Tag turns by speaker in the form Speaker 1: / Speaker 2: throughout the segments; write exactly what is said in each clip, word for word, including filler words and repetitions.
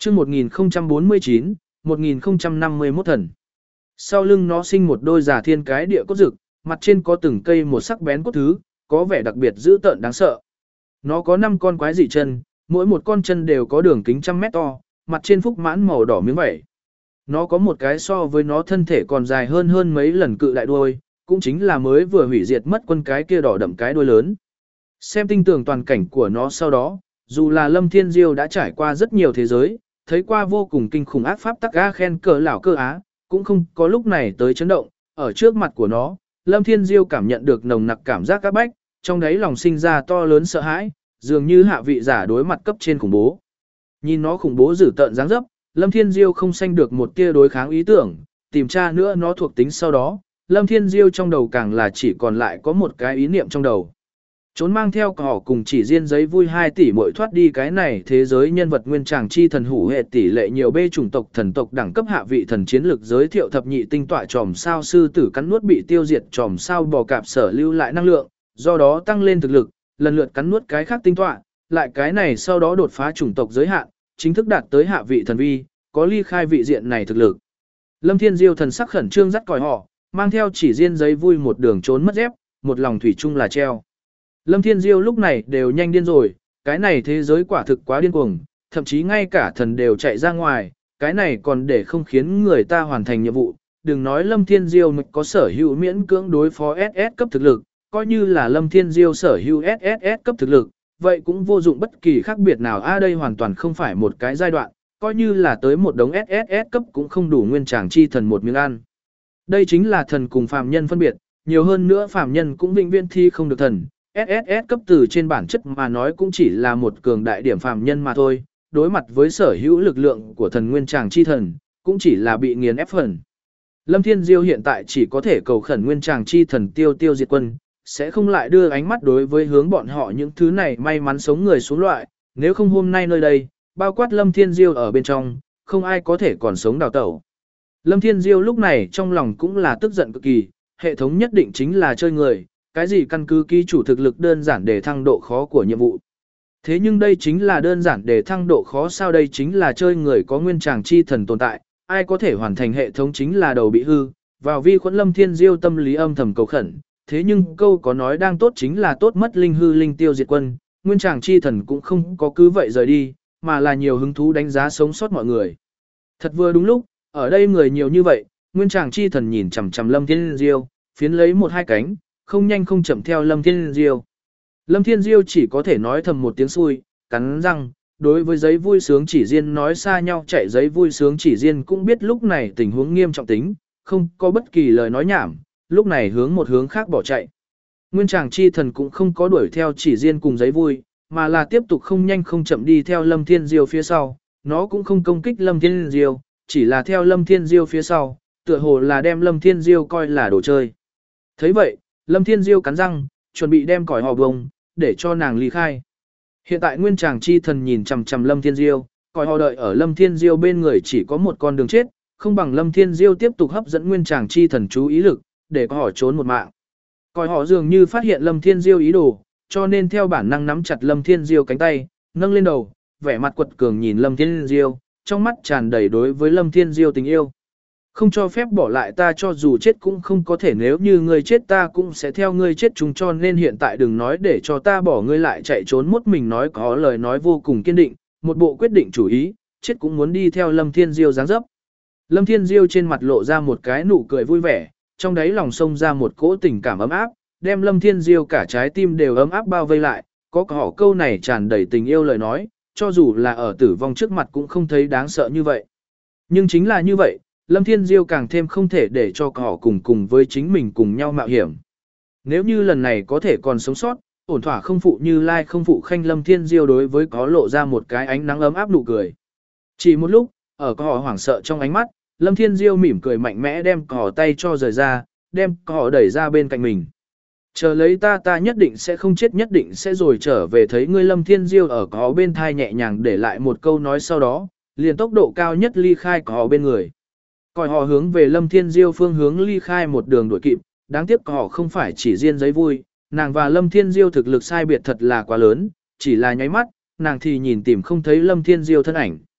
Speaker 1: chương một nghìn không trăm bốn mươi chín, một nghìn không trăm năm mươi mốt thần. Sau lưng nó sinh một đôi giả thiên cái địa cốt rực, mặt trên có từng cây một sắc bén cốt thứ, có vẻ đặc biệt dữ tợn đáng sợ. Nó có năm con quái dị chân, mỗi một con chân đều có đường kính trăm mét to, mặt trên phúc mãn màu đỏ miếng vảy. Nó có một cái so với nó thân thể còn dài hơn hơn mấy lần cự đại đuôi, cũng chính là mới vừa hủy diệt mất quân cái kia đỏ đậm cái đuôi lớn. Xem tinh tường toàn cảnh của nó sau đó, dù là Lâm Thiên Diêu đã trải qua rất nhiều thế giới, thấy qua vô cùng kinh khủng ác pháp tắc ga khen cờ lão cơ á, cũng không có lúc này tới chấn động, ở trước mặt của nó, Lâm Thiên Diêu cảm nhận được nồng nặc cảm giác các bách, trong đấy lòng sinh ra to lớn sợ hãi, dường như hạ vị giả đối mặt cấp trên khủng bố. Nhìn nó khủng bố dữ tợn dáng dấp, Lâm Thiên Diêu không sanh được một tia đối kháng ý tưởng, tìm tra nữa nó thuộc tính sau đó, Lâm Thiên Diêu trong đầu càng là chỉ còn lại có một cái ý niệm trong đầu. Trốn mang theo cỏ cùng chỉ riêng giấy vui hai tỷ mỗi thoát đi cái này thế giới nhân vật nguyên tràng chi thần hủ hệ tỷ lệ nhiều bê chủng tộc thần tộc đẳng cấp hạ vị thần chiến lực giới thiệu thập nhị tinh tọa tròm sao sư tử cắn nuốt bị tiêu diệt tròm sao bò cạp sở lưu lại năng lượng, do đó tăng lên thực lực, lần lượt cắn nuốt cái khác tinh tọa, lại cái này sau đó đột phá chủng tộc giới hạn, chính thức đạt tới hạ vị thần vi, có ly khai vị diện này thực lực. Lâm Thiên Diêu thần sắc khẩn trương dắt còi họ, mang theo chỉ riêng giấy vui một đường trốn mất dép, một lòng thủy chung là treo. Lâm Thiên Diêu lúc này đều nhanh điên rồi, cái này thế giới quả thực quá điên cuồng, thậm chí ngay cả thần đều chạy ra ngoài, cái này còn để không khiến người ta hoàn thành nhiệm vụ. Đừng nói Lâm Thiên Diêu có sở hữu miễn cưỡng đối phó ét ét cấp thực lực, coi như là Lâm Thiên Diêu sở hữu ét ét ét cấp thực lực, vậy cũng vô dụng bất kỳ khác biệt nào. A đây hoàn toàn không phải một cái giai đoạn, coi như là tới một đống ét ét ét cấp cũng không đủ nguyên tràng chi thần một miếng ăn. Đây chính là thần cùng phàm nhân phân biệt, nhiều hơn nữa phàm nhân cũng vĩnh viễn thi không được thần. ét ét ét cấp từ trên bản chất mà nói cũng chỉ là một cường đại điểm phàm nhân mà thôi, đối mặt với sở hữu lực lượng của thần nguyên tràng chi thần, cũng chỉ là bị nghiền ép phần. Lâm Thiên Diêu hiện tại chỉ có thể cầu khẩn nguyên tràng chi thần tiêu tiêu diệt quân, sẽ không lại đưa ánh mắt đối với hướng bọn họ những thứ này may mắn sống người xuống loại, nếu không hôm nay nơi đây, bao quát Lâm Thiên Diêu ở bên trong, không ai có thể còn sống đào tẩu. Lâm Thiên Diêu lúc này trong lòng cũng là tức giận cực kỳ, hệ thống nhất định chính là chơi người, cái gì căn cứ ký chủ thực lực đơn giản để thăng độ khó của nhiệm vụ. Thế nhưng đây chính là đơn giản để thăng độ khó sao, đây chính là chơi người có nguyên tràng chi thần tồn tại, ai có thể hoàn thành hệ thống chính là đầu bị hư, vào vi khuẩn Lâm Thiên Diêu tâm lý âm thầm cầu khẩn, thế nhưng câu có nói đang tốt chính là tốt mất linh hư linh tiêu diệt quân, nguyên tràng chi thần cũng không có cứ vậy rời đi, mà là nhiều hứng thú đánh giá sống sót mọi người. Thật vừa đúng lúc, ở đây người nhiều như vậy, nguyên tràng chi thần nhìn chằm chằm Lâm Thiên Diêu, phiến lấy một hai cánh, không nhanh không chậm theo Lâm Thiên Diêu. Lâm Thiên Diêu chỉ có thể nói thầm một tiếng xui, cắn răng, đối với giấy vui sướng chỉ riêng nói xa nhau chạy giấy vui sướng chỉ riêng cũng biết lúc này tình huống nghiêm trọng tính, không có bất kỳ lời nói nhảm, lúc này hướng một hướng khác bỏ chạy. Nguyên tràng chi thần cũng không có đuổi theo chỉ riêng cùng giấy vui, mà là tiếp tục không nhanh không chậm đi theo Lâm Thiên Diêu phía sau, nó cũng không công kích Lâm Thiên Diêu, chỉ là theo Lâm Thiên Diêu phía sau, tựa hồ là đem Lâm Thiên Diêu coi là đồ chơi. Thấy vậy, Lâm Thiên Diêu cắn răng, chuẩn bị đem còi hò bông, để cho nàng ly khai. Hiện tại nguyên tràng chi thần nhìn chằm chằm Lâm Thiên Diêu, còi hò đợi ở Lâm Thiên Diêu bên người chỉ có một con đường chết, không bằng Lâm Thiên Diêu tiếp tục hấp dẫn nguyên tràng chi thần chú ý lực, để còi hò trốn một mạng. Còi hò dường như phát hiện Lâm Thiên Diêu ý đồ, cho nên theo bản năng nắm chặt Lâm Thiên Diêu cánh tay, nâng lên đầu, vẻ mặt quật cường nhìn Lâm Thiên Diêu, trong mắt tràn đầy đối với Lâm Thiên Diêu tình yêu. Không cho phép bỏ lại ta, cho dù chết cũng không có thể, nếu như ngươi chết ta cũng sẽ theo ngươi chết chung, cho nên hiện tại đừng nói để cho ta bỏ ngươi lại chạy trốn. Mốt mình nói có lời nói vô cùng kiên định, một bộ quyết định chủ ý, chết cũng muốn đi theo Lâm Thiên Diêu dáng dấp. Lâm Thiên Diêu trên mặt lộ ra một cái nụ cười vui vẻ, trong đáy lòng xông ra một cỗ tình cảm ấm áp, đem Lâm Thiên Diêu cả trái tim đều ấm áp bao vây lại, có họ câu này tràn đầy tình yêu lời nói, cho dù là ở tử vong trước mặt cũng không thấy đáng sợ như vậy. Nhưng chính là như vậy, Lâm Thiên Diêu càng thêm không thể để cho họ cùng cùng với chính mình cùng nhau mạo hiểm. Nếu như lần này có thể còn sống sót, ổn thỏa không phụ Như Lai không phụ Khanh. Lâm Thiên Diêu đối với có lộ ra một cái ánh nắng ấm áp nụ cười. Chỉ một lúc, ở họ hoảng sợ trong ánh mắt, Lâm Thiên Diêu mỉm cười mạnh mẽ đem họ tay cho rời ra, đem họ đẩy ra bên cạnh mình. Chờ lấy ta, ta nhất định sẽ không chết, nhất định sẽ rồi trở về thấy ngươi. Lâm Thiên Diêu ở họ bên thai nhẹ nhàng để lại một câu nói, sau đó liền tốc độ cao nhất ly khai họ bên người. Còi họ hướng về Lâm Thiên Diêu phương hướng ly khai một đường đuổi kịp, đáng tiếc họ không phải chỉ riêng giấy vui, nàng và Lâm Thiên Diêu thực lực sai biệt thật là quá lớn, chỉ là nháy mắt, nàng thì nhìn tìm không thấy Lâm Thiên Diêu thân ảnh.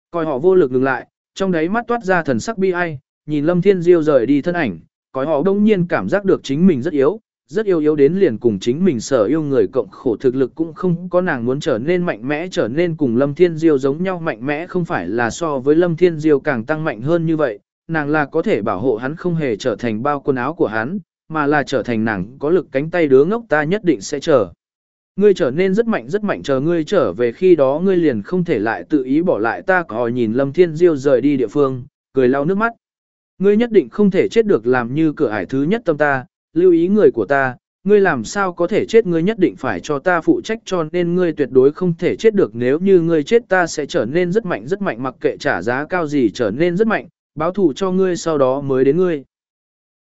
Speaker 1: Còi họ vô lực ngừng lại, trong đáy mắt toát ra thần sắc bi ai, nhìn Lâm Thiên Diêu rời đi thân ảnh, còi họ đông nhiên cảm giác được chính mình rất yếu, rất yếu yếu đến liền cùng chính mình sở yêu người cộng khổ thực lực cũng không có nàng muốn trở nên mạnh mẽ trở nên cùng Lâm Thiên Diêu giống nhau mạnh mẽ không phải là so với Lâm Thiên Diêu càng tăng mạnh hơn như vậy, nàng là có thể bảo hộ hắn không hề trở thành bao quần áo của hắn, mà là trở thành nàng có lực cánh tay đứa ngốc ta nhất định sẽ chờ. Ngươi trở nên rất mạnh rất mạnh chờ ngươi trở về khi đó ngươi liền không thể lại tự ý bỏ lại ta còi nhìn Lâm Thiên Diêu rời đi địa phương, cười lau nước mắt. Ngươi nhất định không thể chết được làm như cửa ải thứ nhất tâm ta, lưu ý người của ta, ngươi làm sao có thể chết ngươi nhất định phải cho ta phụ trách cho nên ngươi tuyệt đối không thể chết được nếu như ngươi chết ta sẽ trở nên rất mạnh rất mạnh mặc kệ trả giá cao gì trở nên rất mạnh, báo thù cho ngươi sau đó mới đến ngươi.